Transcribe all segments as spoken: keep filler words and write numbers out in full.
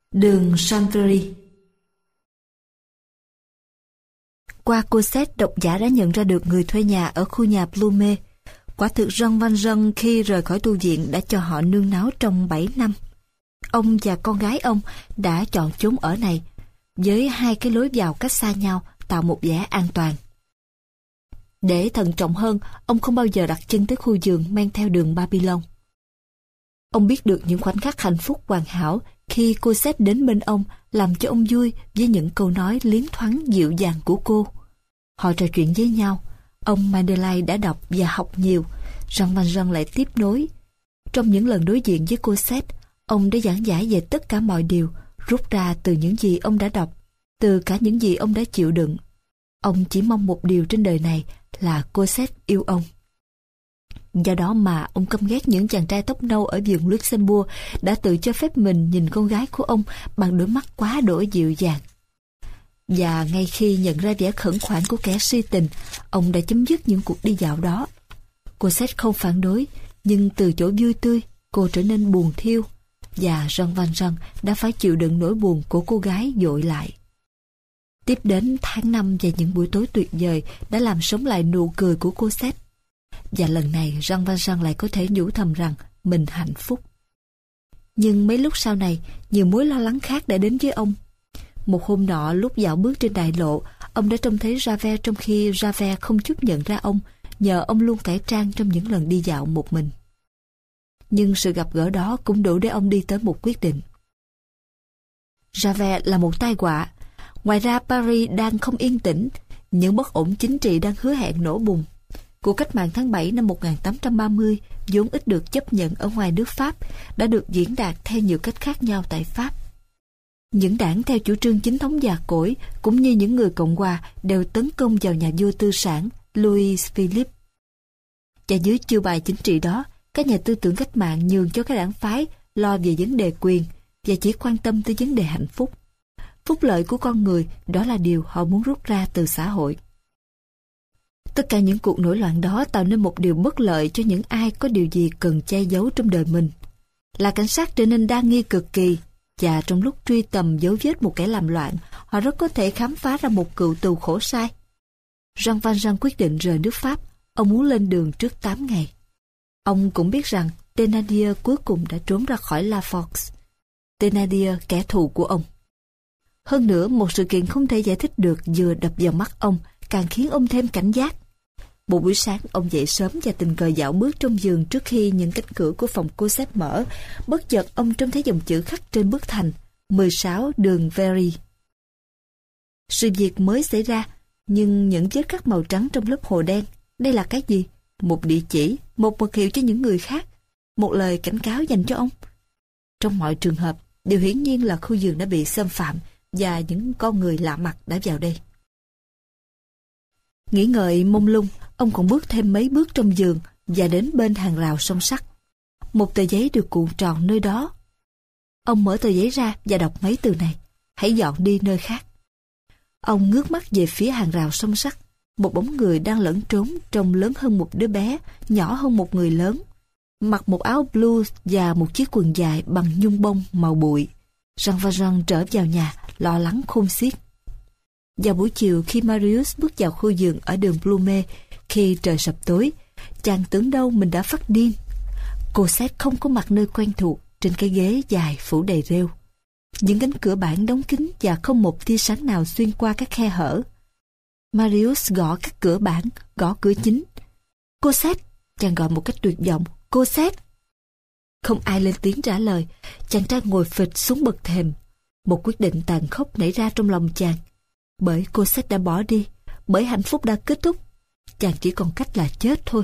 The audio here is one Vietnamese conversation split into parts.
Đường Chantry. Qua Cosette, độc giả đã nhận ra được người thuê nhà ở khu nhà Blume. Quả thực Jean Valjean khi rời khỏi tu viện đã cho họ nương náu trong bảy năm. Ông và con gái ông đã chọn chốn ở này, với hai cái lối vào cách xa nhau, tạo một vẻ an toàn. Để thận trọng hơn, ông không bao giờ đặt chân tới khu vườn men theo đường Babylon. Ông biết được những khoảnh khắc hạnh phúc hoàn hảo khi Cosette đến bên ông, làm cho ông vui với những câu nói liến thoáng dịu dàng của cô. Họ trò chuyện với nhau. Ông Madeleine đã đọc và học nhiều. Jean Valjean lại tiếp nối. Trong những lần đối diện với Cosette, ông đã giảng giải về tất cả mọi điều, rút ra từ những gì ông đã đọc, từ cả những gì ông đã chịu đựng. Ông chỉ mong một điều trên đời này là Cosette yêu ông. Do đó mà ông căm ghét những chàng trai tóc nâu ở vườn Luxembourg đã tự cho phép mình nhìn con gái của ông bằng đôi mắt quá đỗi dịu dàng. Và ngay khi nhận ra vẻ khẩn khoản của kẻ si tình, ông đã chấm dứt những cuộc đi dạo đó. Cosette không phản đối, nhưng từ chỗ vui tươi, cô trở nên buồn thiêu, và Jean Valjean đã phải chịu đựng nỗi buồn của cô gái dội lại. Tiếp đến tháng năm và những buổi tối tuyệt vời đã làm sống lại nụ cười của Cosette. Và lần này Jean Valjean lại có thể nhủ thầm rằng mình hạnh phúc. Nhưng mấy lúc sau này, nhiều mối lo lắng khác đã đến với ông. Một hôm nọ lúc dạo bước trên đại lộ, ông đã trông thấy Javert trong khi Javert không chút nhận ra ông, nhờ ông luôn cải trang trong những lần đi dạo một mình. Nhưng sự gặp gỡ đó cũng đủ để ông đi tới một quyết định. Javert là một tai họa. Ngoài ra Paris đang không yên tĩnh, những bất ổn chính trị đang hứa hẹn nổ bùng. Cuộc cách mạng tháng bảy năm một nghìn tám trăm ba mươi vốn ít được chấp nhận ở ngoài nước Pháp đã được diễn đạt theo nhiều cách khác nhau tại Pháp. Những đảng theo chủ trương chính thống già cỗi cũng như những người Cộng hòa đều tấn công vào nhà vua tư sản Louis Philippe. Và dưới chiêu bài chính trị đó, các nhà tư tưởng cách mạng nhường cho các đảng phái lo về vấn đề quyền và chỉ quan tâm tới vấn đề hạnh phúc. Phúc lợi của con người, đó là điều họ muốn rút ra từ xã hội. Tất cả những cuộc nổi loạn đó tạo nên một điều bất lợi cho những ai có điều gì cần che giấu trong đời mình. Là cảnh sát trở nên đa nghi cực kỳ, và trong lúc truy tầm dấu vết một kẻ làm loạn, họ rất có thể khám phá ra một cựu tù khổ sai. Jean Valjean quyết định rời nước Pháp. Ông muốn lên đường trước tám ngày. Ông cũng biết rằng Thénardier cuối cùng đã trốn ra khỏi La Force. Thénardier, kẻ thù của ông. Hơn nữa, một sự kiện không thể giải thích được vừa đập vào mắt ông, càng khiến ông thêm cảnh giác. Một buổi sáng, ông dậy sớm và tình cờ dạo bước trong vườn trước khi những cánh cửa của phòng Cosette mở. Bất chợt, ông trông thấy dòng chữ khắc trên bức thành mười sáu đường Very. Sự việc mới xảy ra, nhưng những vết khắc màu trắng trong lớp hồ đen, đây là cái gì? Một địa chỉ, một mật hiệu cho những người khác, một lời cảnh cáo dành cho ông. Trong mọi trường hợp, điều hiển nhiên là khu vườn đã bị xâm phạm và những con người lạ mặt đã vào đây. Nghĩ ngợi mông lung, ông còn bước thêm mấy bước trong vườn và đến bên hàng rào song sắt. Một tờ giấy được cuộn tròn nơi đó. Ông mở tờ giấy ra và đọc mấy từ này: hãy dọn đi nơi khác. Ông ngước mắt về phía hàng rào song sắt. Một bóng người đang lẫn trốn, trông lớn hơn một đứa bé, nhỏ hơn một người lớn, mặc một áo blue và một chiếc quần dài bằng nhung bông màu bụi. Jean Valjean trở vào nhà, lo lắng khôn xiết. Vào buổi chiều, khi Marius bước vào khu vườn ở đường Blume, khi trời sập tối, chàng tưởng đâu mình đã phát điên. Cosette không có mặt nơi quen thuộc, trên cái ghế dài phủ đầy rêu. Những cánh cửa bản đóng kín và không một tia sáng nào xuyên qua các khe hở. Marius gõ các cửa bản, gõ cửa chính. Cosette, chàng gọi một cách tuyệt vọng. Cosette. Không ai lên tiếng trả lời. Chàng trai ngồi phịch xuống bậc thềm. Một quyết định tàn khốc nảy ra trong lòng chàng. Bởi Cosette đã bỏ đi, bởi hạnh phúc đã kết thúc, chàng chỉ còn cách là chết thôi.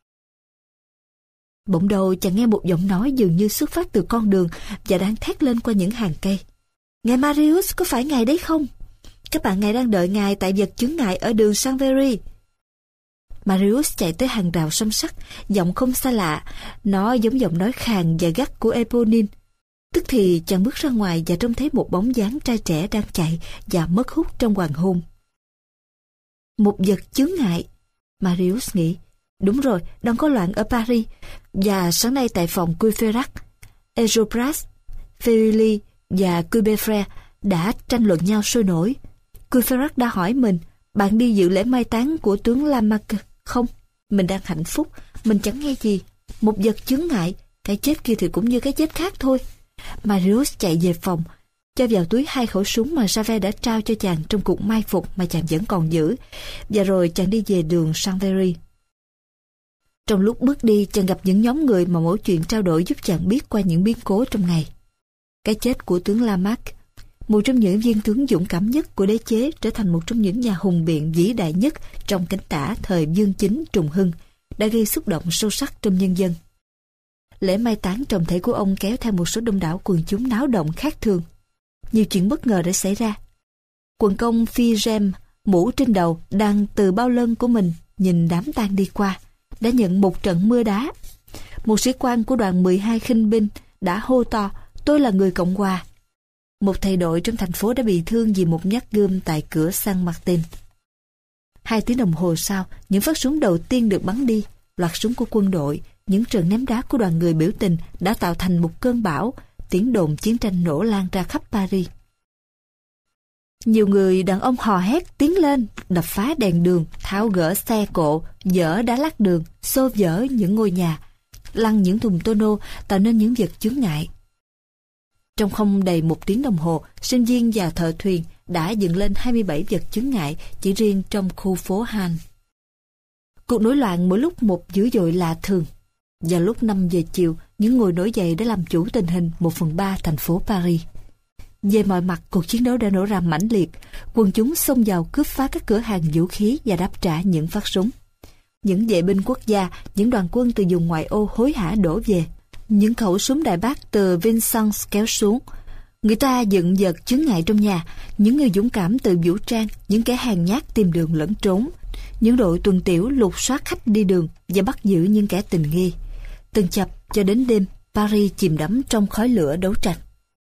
Bỗng đầu chàng nghe một giọng nói dường như xuất phát từ con đường và đang thét lên qua những hàng cây. Ngài Marius, có phải ngài đấy không? Các bạn ngài đang đợi ngài tại vật chướng ngại ở đường Saint-Very. Marius chạy tới hàng rào song sắt, giọng không xa lạ, nó giống giọng nói khàn và gắt của Eponine. Tức thì chàng bước ra ngoài và trông thấy một bóng dáng trai trẻ đang chạy và mất hút trong hoàng hôn. Một vật chướng ngại, Marius nghĩ. Đúng rồi, đang có loạn ở Paris. Và sáng nay tại phòng Courfeyrac, Enjolras, Feuilly và Qubeufre đã tranh luận nhau sôi nổi. Courfeyrac đã hỏi mình, bạn đi dự lễ mai táng của tướng Lamarque không? Mình đang hạnh phúc, mình chẳng nghe gì. Một vật chướng ngại, cái chết kia thì cũng như cái chết khác thôi. Marius chạy về phòng, cho vào túi hai khẩu súng mà Javert đã trao cho chàng trong cuộc mai phục mà chàng vẫn còn giữ. Và rồi chàng đi về đường Chanvrerie. Trong lúc bước đi, chàng gặp những nhóm người mà mỗi chuyện trao đổi giúp chàng biết qua những biến cố trong ngày. Cái chết của tướng Lamarque, một trong những viên tướng dũng cảm nhất của đế chế, trở thành một trong những nhà hùng biện vĩ đại nhất trong cánh tả thời Dương Chính Trùng Hưng, đã gây xúc động sâu sắc trong nhân dân. Lễ mai táng trọng thể của ông kéo theo một số đông đảo quần chúng náo động khác thường. Nhiều chuyện bất ngờ đã xảy ra. Quần công phi rem, mũ trên đầu, đang từ bao lân của mình nhìn đám tang đi qua, đã nhận một trận mưa đá. Một sĩ quan của đoàn mười hai khinh binh đã hô to, tôi là người Cộng Hòa. Một thầy đội trong thành phố đã bị thương vì một nhát gươm tại cửa San Martin. Hai tiếng đồng hồ sau, những phát súng đầu tiên được bắn đi. Loạt súng của quân đội, những trận ném đá của đoàn người biểu tình đã tạo thành một cơn bão. Tiếng đồn chiến tranh nổ lan ra khắp Paris. Nhiều người đàn ông hò hét tiến lên, đập phá đèn đường, tháo gỡ xe cộ, dỡ đá lát đường, xô vỡ những ngôi nhà, lăn những thùng tonneau, tạo nên những vật chướng ngại. Trong không đầy một tiếng đồng hồ, sinh viên và thợ thuyền đã dựng lên hai mươi bảy vật chướng ngại chỉ riêng trong khu phố Han. Cuộc nổi loạn mỗi lúc một dữ dội lạ thường. Vào lúc năm giờ chiều, những người nổi dậy đã làm chủ tình hình một phần ba thành phố Paris. Về mọi mặt, cuộc chiến đấu đã nổ ra mãnh liệt. Quần chúng xông vào cướp phá các cửa hàng vũ khí và đáp trả những phát súng. Những vệ binh quốc gia, những đoàn quân từ vùng ngoại ô hối hả đổ về. Những khẩu súng đại bác từ Vincennes kéo xuống. Người ta dựng vật chướng ngại trong nhà. Những người dũng cảm từ vũ trang, những kẻ hèn nhát tìm đường lẫn trốn. Những đội tuần tiểu lục soát khách đi đường và bắt giữ những kẻ tình nghi. Từng chập cho đến đêm, Paris chìm đắm trong khói lửa đấu tranh.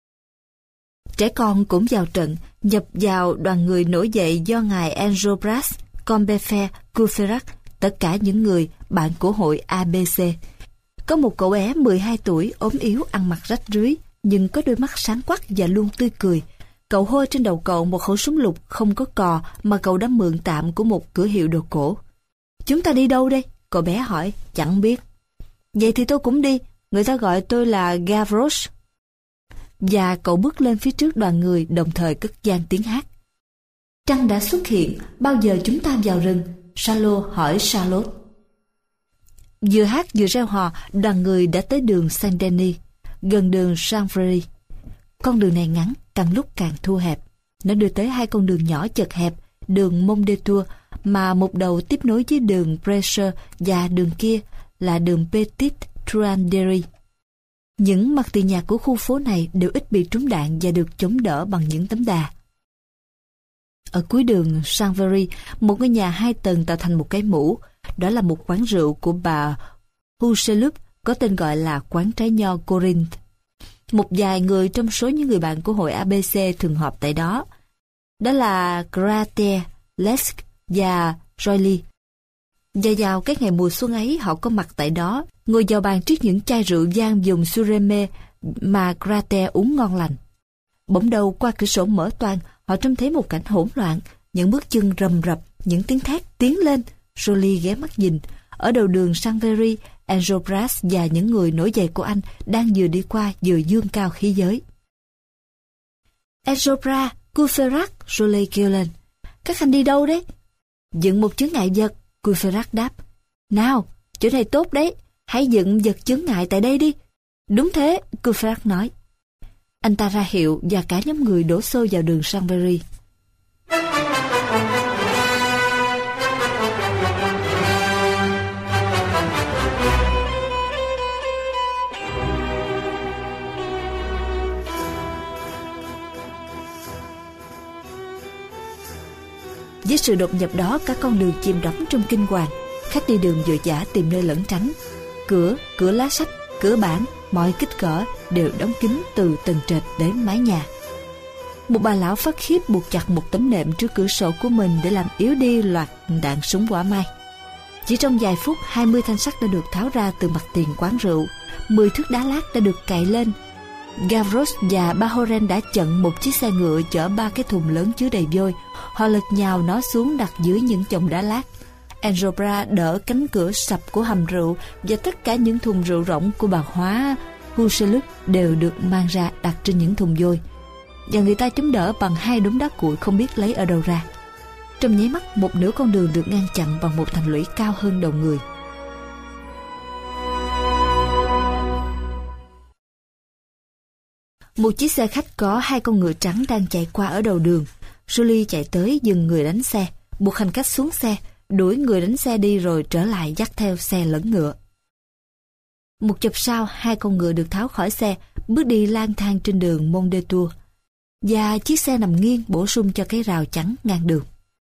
Trẻ con cũng vào trận, nhập vào đoàn người nổi dậy do ngài Enjolras, Combeferre, Courfeyrac, tất cả những người bạn của hội a bê xê. Có một cậu bé mười hai tuổi, ốm yếu, ăn mặc rách rưới, nhưng có đôi mắt sáng quắc và luôn tươi cười. Cậu hôi trên đầu cậu một khẩu súng lục không có cò mà cậu đã mượn tạm của một cửa hiệu đồ cổ. Chúng ta đi đâu đây? Cậu bé hỏi. Chẳng biết. Vậy thì tôi cũng đi. Người ta gọi tôi là Gavroche. Và cậu bước lên phía trước đoàn người, đồng thời cất vang tiếng hát. Trăng đã xuất hiện, bao giờ chúng ta vào rừng? Charlot hỏi Charlotte. Vừa hát vừa reo hò, đoàn người đã tới đường Saint-Denis, gần đường Chanvrerie. Con đường này ngắn, càng lúc càng thu hẹp. Nó đưa tới hai con đường nhỏ chật hẹp, đường Mondétour, mà một đầu tiếp nối với đường Brescher và đường kia là đường Petite Truanderie. Những mặt tiền nhà của khu phố này đều ít bị trúng đạn và được chống đỡ bằng những tấm đà. Ở cuối đường Chanvrerie, một ngôi nhà hai tầng tạo thành một cái mũ. Đó là một quán rượu của bà Hucheloup, có tên gọi là quán trái nho Corinth. Một vài người trong số những người bạn của hội a bê xê thường họp tại đó. Đó là Grater, Lesk và Joly. Và vào cái ngày mùa xuân ấy, họ có mặt tại đó, ngồi vào bàn trước những chai rượu vang dùng Sureme mà Grater uống ngon lành. Bỗng đầu qua cửa sổ mở toang, họ trông thấy một cảnh hỗn loạn, những bước chân rầm rập, những tiếng thét tiến lên. Joly ghé mắt nhìn. Ở đầu đường Chanvrerie, Enjolras và những người nổi dậy của anh đang vừa đi qua vừa dương cao khí giới. Enjolras, Courfeyrac, Joly kêu lên. Các anh đi đâu đấy? Dựng một chướng ngại vật, Courfeyrac đáp. Nào, chỗ này tốt đấy, hãy dựng vật chướng ngại tại đây đi. Đúng thế, Courfeyrac nói. Anh ta ra hiệu và cả nhóm người đổ xô vào đường Chanvrerie. Với sự đột nhập đó, các con đường chìm đắm trong kinh hoàng. Khách đi đường vội vã tìm nơi lẩn tránh. Cửa, cửa lá sách, cửa bảng, mọi kích cỡ đều đóng kín từ tầng trệt đến mái nhà. Một bà lão phát khiếp buộc chặt một tấm nệm trước cửa sổ của mình để làm yếu đi loạt đạn súng quả mai. Chỉ trong vài phút, hai mươi thanh sắt đã được tháo ra từ mặt tiền quán rượu, mười thước đá lát đã được cày lên. Gavroche và Bahoren đã chặn một chiếc xe ngựa chở ba cái thùng lớn chứa đầy vôi. Họ lật nhào nó xuống đặt dưới những chồng đá lát. Enjolras đỡ cánh cửa sập của hầm rượu, và tất cả những thùng rượu rỗng của bà Hóa Hucheloup đều được mang ra đặt trên những thùng vôi, và người ta chống đỡ bằng hai đống đá cuội không biết lấy ở đâu ra. Trong nháy mắt, một nửa con đường được ngăn chặn bằng một thành lũy cao hơn đầu người. Một chiếc xe khách có hai con ngựa trắng đang chạy qua ở đầu đường. Julie chạy tới dừng người đánh xe, buộc hành khách xuống xe, đuổi người đánh xe đi rồi trở lại dắt theo xe lẫn ngựa. Một chập sau, hai con ngựa được tháo khỏi xe, bước đi lang thang trên đường Mont des Tours, và chiếc xe nằm nghiêng bổ sung cho cái rào chắn ngang đường.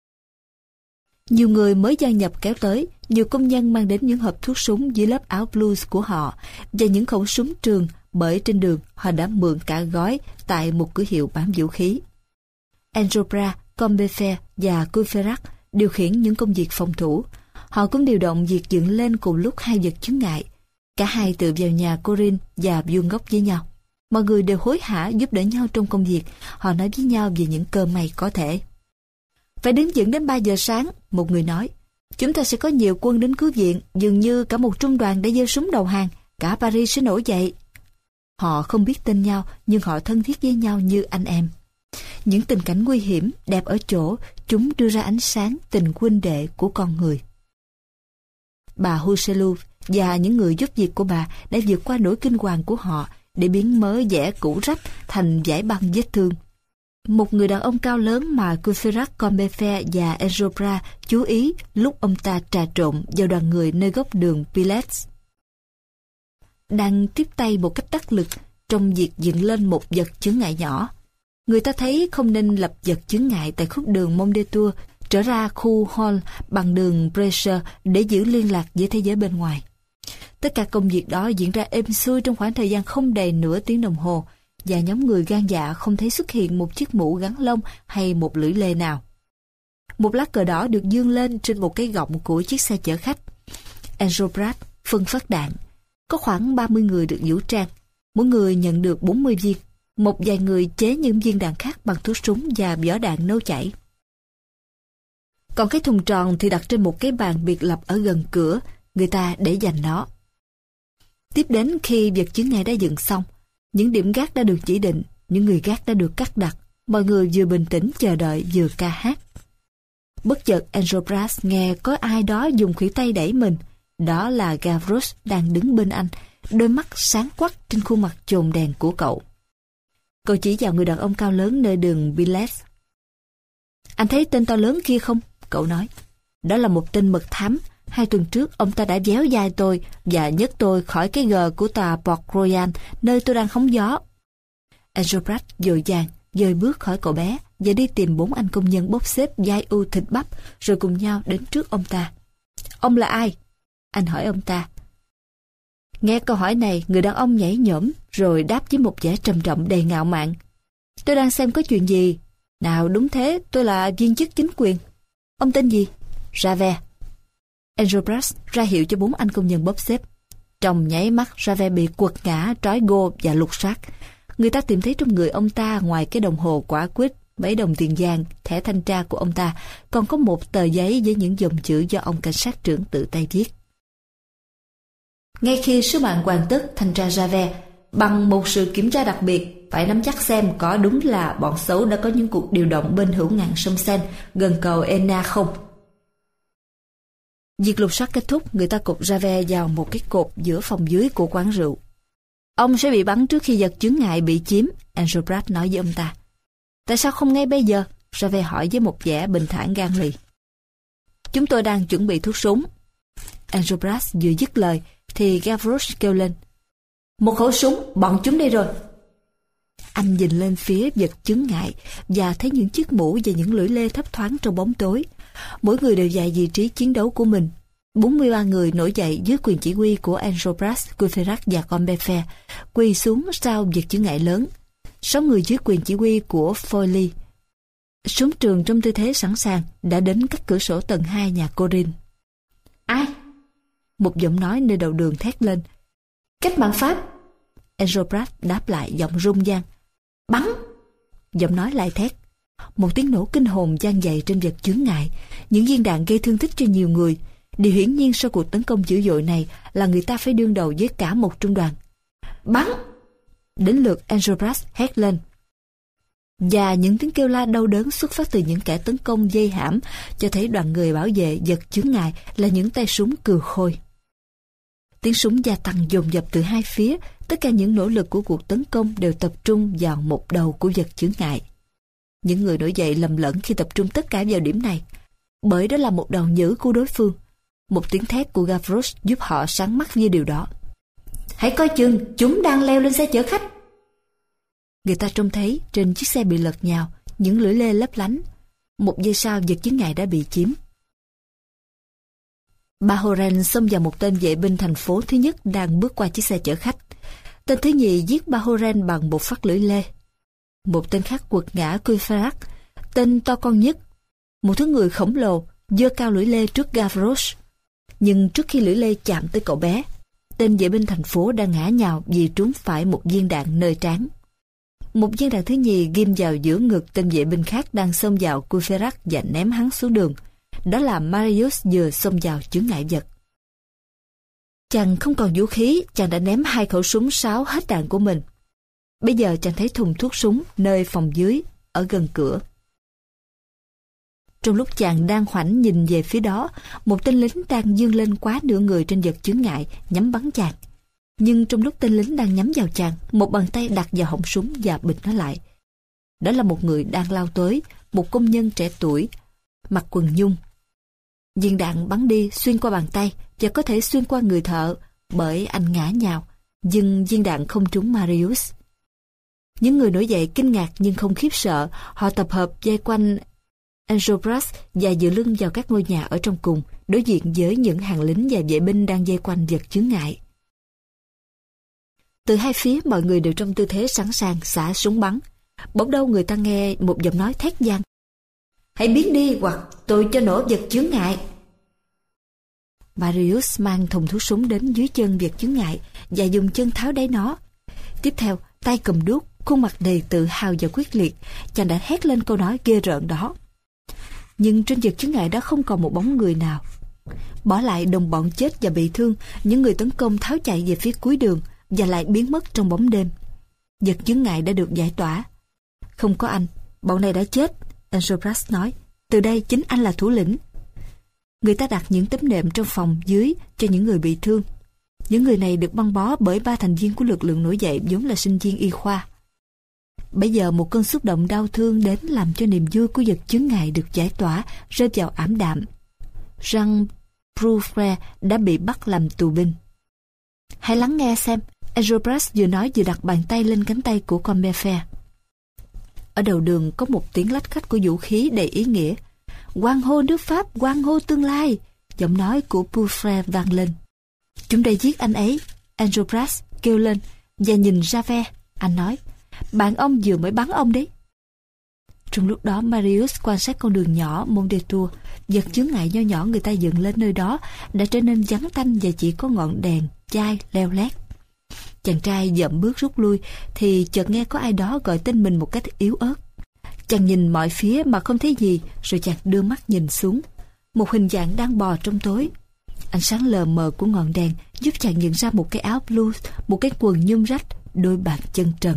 Nhiều người mới gia nhập kéo tới, nhiều công nhân mang đến những hộp thuốc súng dưới lớp áo blues của họ và những khẩu súng trường, bởi trên đường họ đã mượn cả gói tại một cửa hiệu bán vũ khí. Enjolras, Combeferre và Courfeyrac điều khiển những công việc phòng thủ. Họ cũng điều động việc dựng lên cùng lúc hai vật chướng ngại. Cả hai tựa vào nhà Corinne và vuông góc với nhau. Mọi người đều hối hả giúp đỡ nhau trong công việc. Họ nói với nhau về những cơ may có thể. Phải đứng vững đến ba giờ sáng, một người nói. Chúng ta sẽ có nhiều quân đến cứu viện, dường như cả một trung đoàn đã giơ súng đầu hàng. Cả Paris sẽ nổi dậy. Họ không biết tên nhau, nhưng họ thân thiết với nhau như anh em. Những tình cảnh nguy hiểm, đẹp ở chỗ, chúng đưa ra ánh sáng tình huynh đệ của con người. Bà Hucheloup và những người giúp việc của bà đã vượt qua nỗi kinh hoàng của họ để biến mớ vẽ cũ rách thành vải băng vết thương. Một người đàn ông cao lớn mà Courfeyrac, Combeferre và Enjolras chú ý lúc ông ta trà trộn vào đoàn người nơi góc đường Pilettes, đang tiếp tay một cách đắc lực trong việc dựng lên một vật chướng ngại nhỏ. Người ta thấy không nên lập vật chướng ngại tại khúc đường Mont des Tours trở ra khu Hall bằng đường Brescia để giữ liên lạc với thế giới bên ngoài. Tất cả công việc đó diễn ra êm xuôi trong khoảng thời gian không đầy nửa tiếng đồng hồ, và nhóm người gan dạ không thấy xuất hiện một chiếc mũ gắn lông hay một lưỡi lê nào. Một lá cờ đỏ được dương lên trên một cái gọng của chiếc xe chở khách. Enjolras phân phát đạn. Có khoảng ba mươi người được vũ trang. Mỗi người nhận được bốn mươi viên. Một vài người chế những viên đạn khác bằng thuốc súng và vỏ đạn nấu chảy. Còn cái thùng tròn thì đặt trên một cái bàn biệt lập ở gần cửa, người ta để dành nó. Tiếp đến khi vật chướng ngại đã dựng xong, những điểm gác đã được chỉ định, những người gác đã được cắt đặt, mọi người vừa bình tĩnh chờ đợi vừa ca hát. Bất chợt Enjolras nghe có ai đó dùng khuỷu tay đẩy mình. Đó là Gavroche đang đứng bên anh, đôi mắt sáng quắc trên khuôn mặt chồn đèn của cậu. Cậu chỉ vào người đàn ông cao lớn nơi đường Pilettes. Anh thấy tên to lớn kia không? Cậu nói. Đó là một tên mật thám. Hai tuần trước ông ta đã véo vai tôi và nhấc tôi khỏi cái gờ của tòa Port Royal nơi tôi đang hóng gió. Enjolras vội vàng dời bước khỏi cậu bé và đi tìm bốn anh công nhân bốc xếp vai u thịt bắp, rồi cùng nhau đến trước ông ta. Ông là ai? Anh hỏi ông ta. Nghe câu hỏi này, người đàn ông nhảy nhổm rồi đáp với một vẻ trầm trọng đầy ngạo mạn. Tôi đang xem có chuyện gì. Nào đúng thế, tôi là viên chức chính quyền. Ông tên gì? Javert. Enjolras ra hiệu cho bốn anh công nhân bóp xếp. Trong nháy mắt, Javert bị quật ngã, trói gô và lục soát. Người ta tìm thấy trong người ông ta ngoài cái đồng hồ quả quýt, mấy đồng tiền vàng, thẻ thanh tra của ông ta, còn có một tờ giấy với những dòng chữ do ông cảnh sát trưởng tự tay viết. Ngay khi sứ mạng hoàn tất, thanh tra Javert bằng một sự kiểm tra đặc biệt phải nắm chắc xem có đúng là bọn xấu đã có những cuộc điều động bên hữu ngạn sông Seine gần cầu Enna không. Việc lục soát kết thúc, người ta cột Javert vào một cái cột giữa phòng dưới của quán rượu. Ông sẽ bị bắn trước khi vật chướng ngại bị chiếm, Enjolras nói với ông ta. Tại sao không ngay bây giờ? Javert hỏi với một vẻ bình thản gan lì. Chúng tôi đang chuẩn bị thuốc súng. Enjolras vừa dứt lời thì Gavroche kêu lên. Một khẩu súng, bọn chúng đây rồi. Anh nhìn lên phía vật chướng ngại và thấy những chiếc mũ và những lưỡi lê thấp thoáng trong bóng tối. Mỗi người đều dạy vị trí chiến đấu của mình. bốn mươi ba người nổi dậy dưới quyền chỉ huy của Enjolras, Courfeyrac và Combeferre, quỳ xuống sau vật chướng ngại lớn. sáu người dưới quyền chỉ huy của Folie, súng trường trong tư thế sẵn sàng, đã đến các cửa sổ tầng hai nhà Corinne. Ai? Một giọng nói nơi đầu đường thét lên. Cách mạng Pháp. Enjolras đáp lại giọng rung gian. Bắn! Giọng nói lại thét. Một tiếng nổ kinh hồn vang dậy trên vật chướng ngại. Những viên đạn gây thương tích cho nhiều người. Điều hiển nhiên sau cuộc tấn công dữ dội này là người ta phải đương đầu với cả một trung đoàn. Bắn! Đến lượt Enjolras hét lên. Và những tiếng kêu la đau đớn xuất phát từ những kẻ tấn công dây hãm cho thấy đoàn người bảo vệ vật chướng ngại là những tay súng cừ khôi. Tiếng súng gia tăng dồn dập từ hai phía. Tất cả những nỗ lực của cuộc tấn công đều tập trung vào một đầu của vật chướng ngại. Những người nổi dậy lầm lẫn khi tập trung tất cả vào điểm này, bởi đó là một đòn nhử của đối phương. Một tiếng thét của Gavroche giúp họ sáng mắt với điều đó. Hãy coi chừng, chúng đang leo lên xe chở khách. Người ta trông thấy trên chiếc xe bị lật nhào, những lưỡi lê lấp lánh. Một giây sau vật chướng ngại đã bị chiếm. Bahoren xông vào một tên vệ binh thành phố thứ nhất đang bước qua chiếc xe chở khách. Tên thứ nhì giết Bahoren bằng một phát lưỡi lê. Một tên khác quật ngã Courfeyrac, tên to con nhất, một thứ người khổng lồ, giơ cao lưỡi lê trước Gavroche. Nhưng trước khi lưỡi lê chạm tới cậu bé, tên vệ binh thành phố đã ngã nhào vì trúng phải một viên đạn nơi trán. Một viên đạn thứ nhì ghim vào giữa ngực tên vệ binh khác đang xông vào Courfeyrac và ném hắn xuống đường. Đó là Marius vừa xông vào chướng ngại vật. Chàng không còn vũ khí, chàng đã ném hai khẩu súng sáo hết đạn của mình. Bây giờ chàng thấy thùng thuốc súng nơi phòng dưới, ở gần cửa. Trong lúc chàng đang khoảnh nhìn về phía đó, một tên lính đang dương lên quá nửa người trên vật chướng ngại, nhắm bắn chàng. Nhưng trong lúc tên lính đang nhắm vào chàng, một bàn tay đặt vào họng súng và bịt nó lại. Đó là một người đang lao tới, một công nhân trẻ tuổi, mặc quần nhung. Viên đạn bắn đi xuyên qua bàn tay và có thể xuyên qua người thợ, bởi anh ngã nhào, nhưng viên đạn không trúng Marius. Những người nổi dậy kinh ngạc nhưng không khiếp sợ, họ tập hợp vây quanh Enjolras và dựa lưng vào các ngôi nhà ở trong cùng, đối diện với những hàng lính và vệ binh đang vây quanh vật chướng ngại. Từ hai phía mọi người đều trong tư thế sẵn sàng xả súng bắn. Bỗng đâu người ta nghe một giọng nói thét vang. Hãy biến đi hoặc tôi cho nổ vật chướng ngại. Marius mang thùng thuốc súng đến dưới chân vật chướng ngại và dùng chân tháo đáy nó. Tiếp theo, tay cầm đuốc, khuôn mặt đầy tự hào và quyết liệt, chàng đã hét lên câu nói ghê rợn đó. Nhưng trên vật chướng ngại đó không còn một bóng người nào. Bỏ lại đồng bọn chết và bị thương, những người tấn công tháo chạy về phía cuối đường và lại biến mất trong bóng đêm. Vật chướng ngại đã được giải tỏa. Không có anh, bọn này đã chết, Enjolras nói. Từ đây chính anh là thủ lĩnh. Người ta đặt những tấm nệm trong phòng dưới cho những người bị thương. Những người này được băng bó bởi ba thành viên của lực lượng nổi dậy vốn là sinh viên y khoa. Bây giờ một cơn xúc động đau thương đến làm cho niềm vui của vật chướng ngại được giải tỏa rơi vào ảm đạm. Jean Prouvaire đã bị bắt làm tù binh. Hãy lắng nghe xem, Enjolras vừa nói vừa đặt bàn tay lên cánh tay của Combeferre. Ở đầu đường có một tiếng lách cách của vũ khí đầy ý nghĩa. Hoan hô nước Pháp, hoan hô tương lai, giọng nói của Prouvaire vang lên. Chúng đã giết anh ấy, Enjolras kêu lên và nhìn Javert. Anh nói, bạn ông vừa mới bắn ông đấy. Trong lúc đó Marius quan sát con đường nhỏ Mondétour. Vật chướng ngại nho nhỏ người ta dựng lên nơi đó đã trở nên vắng tanh và chỉ có ngọn đèn chai leo lét. Chàng trai dậm bước rút lui thì chợt nghe có ai đó gọi tên mình một cách yếu ớt. Chàng nhìn mọi phía mà không thấy gì, rồi chàng đưa mắt nhìn xuống. Một hình dạng đang bò trong tối. Ánh sáng lờ mờ của ngọn đèn giúp chàng nhận ra một cái áo blues, một cái quần nhung rách, đôi bàn chân trần.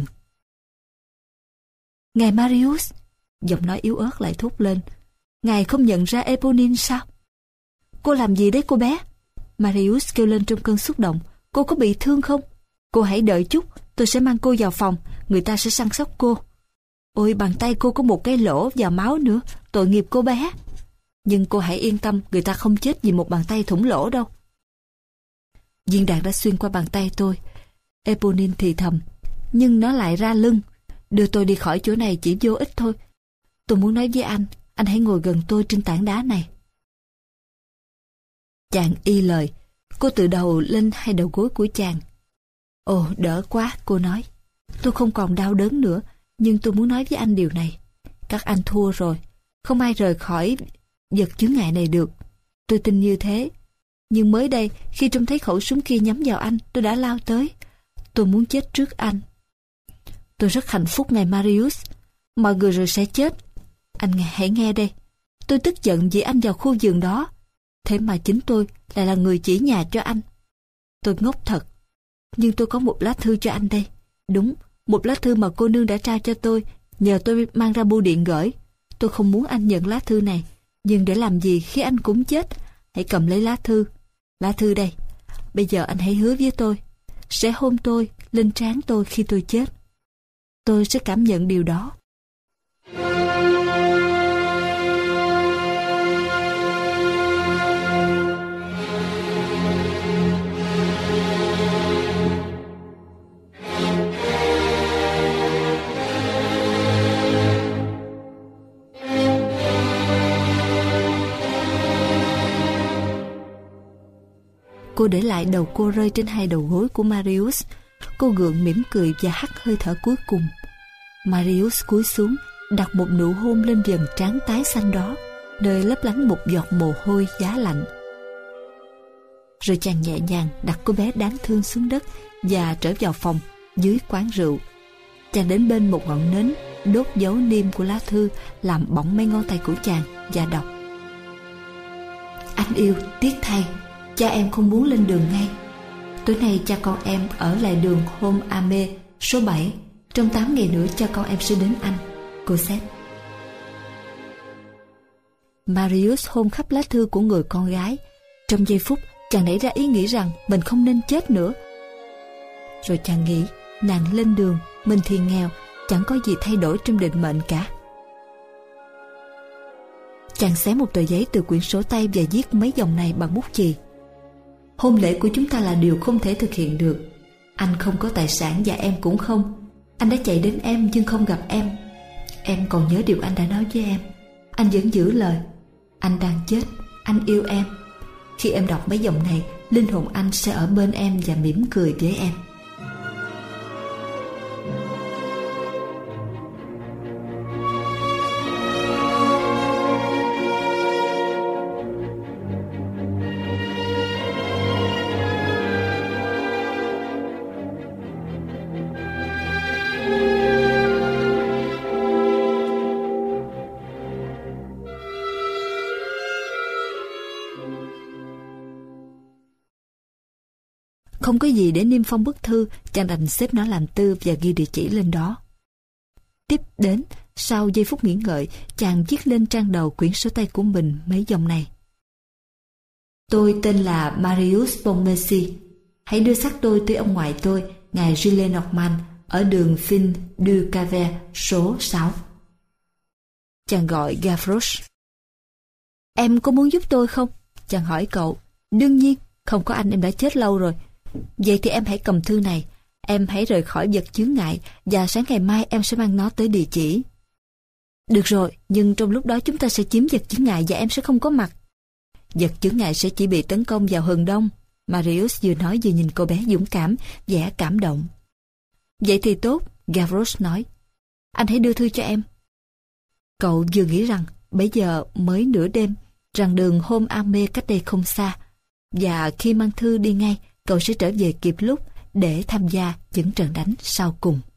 Ngài Marius, giọng nói yếu ớt lại thốt lên. Ngài không nhận ra Eponine sao? Cô làm gì đấy cô bé? Marius kêu lên trong cơn xúc động. Cô có bị thương không? Cô hãy đợi chút, tôi sẽ mang cô vào phòng, người ta sẽ săn sóc cô. Ôi, bàn tay cô có một cái lỗ và máu nữa, tội nghiệp cô bé. Nhưng cô hãy yên tâm, người ta không chết vì một bàn tay thủng lỗ đâu. Viên đạn đã xuyên qua bàn tay tôi. Eponine thì thầm, nhưng nó lại ra lưng. Đưa tôi đi khỏi chỗ này chỉ vô ích thôi. Tôi muốn nói với anh, anh hãy ngồi gần tôi trên tảng đá này. Chàng y lời. Cô tự đầu lên hai đầu gối của chàng. Ồ, đỡ quá, cô nói. Tôi không còn đau đớn nữa, nhưng tôi muốn nói với anh điều này. Các anh thua rồi. Không ai rời khỏi vật chướng ngại này được. Tôi tin như thế. Nhưng mới đây, khi trông thấy khẩu súng kia nhắm vào anh, tôi đã lao tới. Tôi muốn chết trước anh. Tôi rất hạnh phúc ngài Marius. Mọi người rồi sẽ chết. Anh nghe, hãy nghe đây. Tôi tức giận vì anh vào khu vườn đó. Thế mà chính tôi lại là người chỉ nhà cho anh. Tôi ngốc thật. Nhưng tôi có một lá thư cho anh đây. Đúng, một lá thư mà cô nương đã trao cho tôi, nhờ tôi mang ra bưu điện gửi. Tôi không muốn anh nhận lá thư này. Nhưng để làm gì khi anh cũng chết? Hãy cầm lấy lá thư. Lá thư đây. Bây giờ anh hãy hứa với tôi sẽ hôn tôi lên trán tôi khi tôi chết. Tôi sẽ cảm nhận điều đó. Cô để lại đầu cô rơi trên hai đầu gối của Marius. Cô gượng mỉm cười và hắt hơi thở cuối cùng. Marius cúi xuống, đặt một nụ hôn lên vầng trán tái xanh đó, nơi lấp lánh một giọt mồ hôi giá lạnh. Rồi chàng nhẹ nhàng đặt cô bé đáng thương xuống đất và trở vào phòng dưới quán rượu. Chàng đến bên một ngọn nến, đốt dấu niêm của lá thư làm bỏng mấy ngón tay của chàng và đọc: Anh yêu, tiếc thay, cha em không muốn lên đường ngay. Tối nay cha con em ở lại đường Home Ame số bảy. Trong tám ngày nữa cha con em sẽ đến anh. Cosette. Marius hôn khắp lá thư của người con gái. Trong giây phút, chàng nảy ra ý nghĩ rằng mình không nên chết nữa. Rồi chàng nghĩ, nàng lên đường, mình thì nghèo, chẳng có gì thay đổi trong định mệnh cả. Chàng xé một tờ giấy từ quyển sổ tay và viết mấy dòng này bằng bút chì: Hôn lễ của chúng ta là điều không thể thực hiện được. Anh không có tài sản và em cũng không. Anh đã chạy đến em nhưng không gặp em. Em còn nhớ điều anh đã nói với em. Anh vẫn giữ lời. Anh đang chết. Anh yêu em. Khi em đọc mấy dòng này, linh hồn anh sẽ ở bên em và mỉm cười với em. Không có gì để niêm phong bức thư, chàng đành xếp nó làm tư và ghi địa chỉ lên đó. Tiếp đến, sau giây phút nghĩ ngợi, chàng viết lên trang đầu quyển sổ tay của mình mấy dòng này: Tôi tên là Marius Pontmercy. Hãy đưa xác tôi tới ông ngoại tôi, ngài Gilles Normand, ở đường Fin du Calvaire số sáu. Chàng gọi Gavroche. Em có muốn giúp tôi không? Chàng hỏi cậu. Đương nhiên, không có anh em đã chết lâu rồi. Vậy thì em hãy cầm thư này. Em hãy rời khỏi vật chướng ngại và sáng ngày mai em sẽ mang nó tới địa chỉ. Được rồi, nhưng trong lúc đó chúng ta sẽ chiếm vật chướng ngại và em sẽ không có mặt. Vật chướng ngại sẽ chỉ bị tấn công vào hừng đông. Marius vừa nói vừa nhìn cô bé dũng cảm, vẻ cảm động. Vậy thì tốt, Gavroche nói. Anh hãy đưa thư cho em. Cậu vừa nghĩ rằng bây giờ mới nửa đêm, rằng đường Home Ame cách đây không xa, và khi mang thư đi ngay, cậu sẽ trở về kịp lúc để tham gia những trận đánh sau cùng.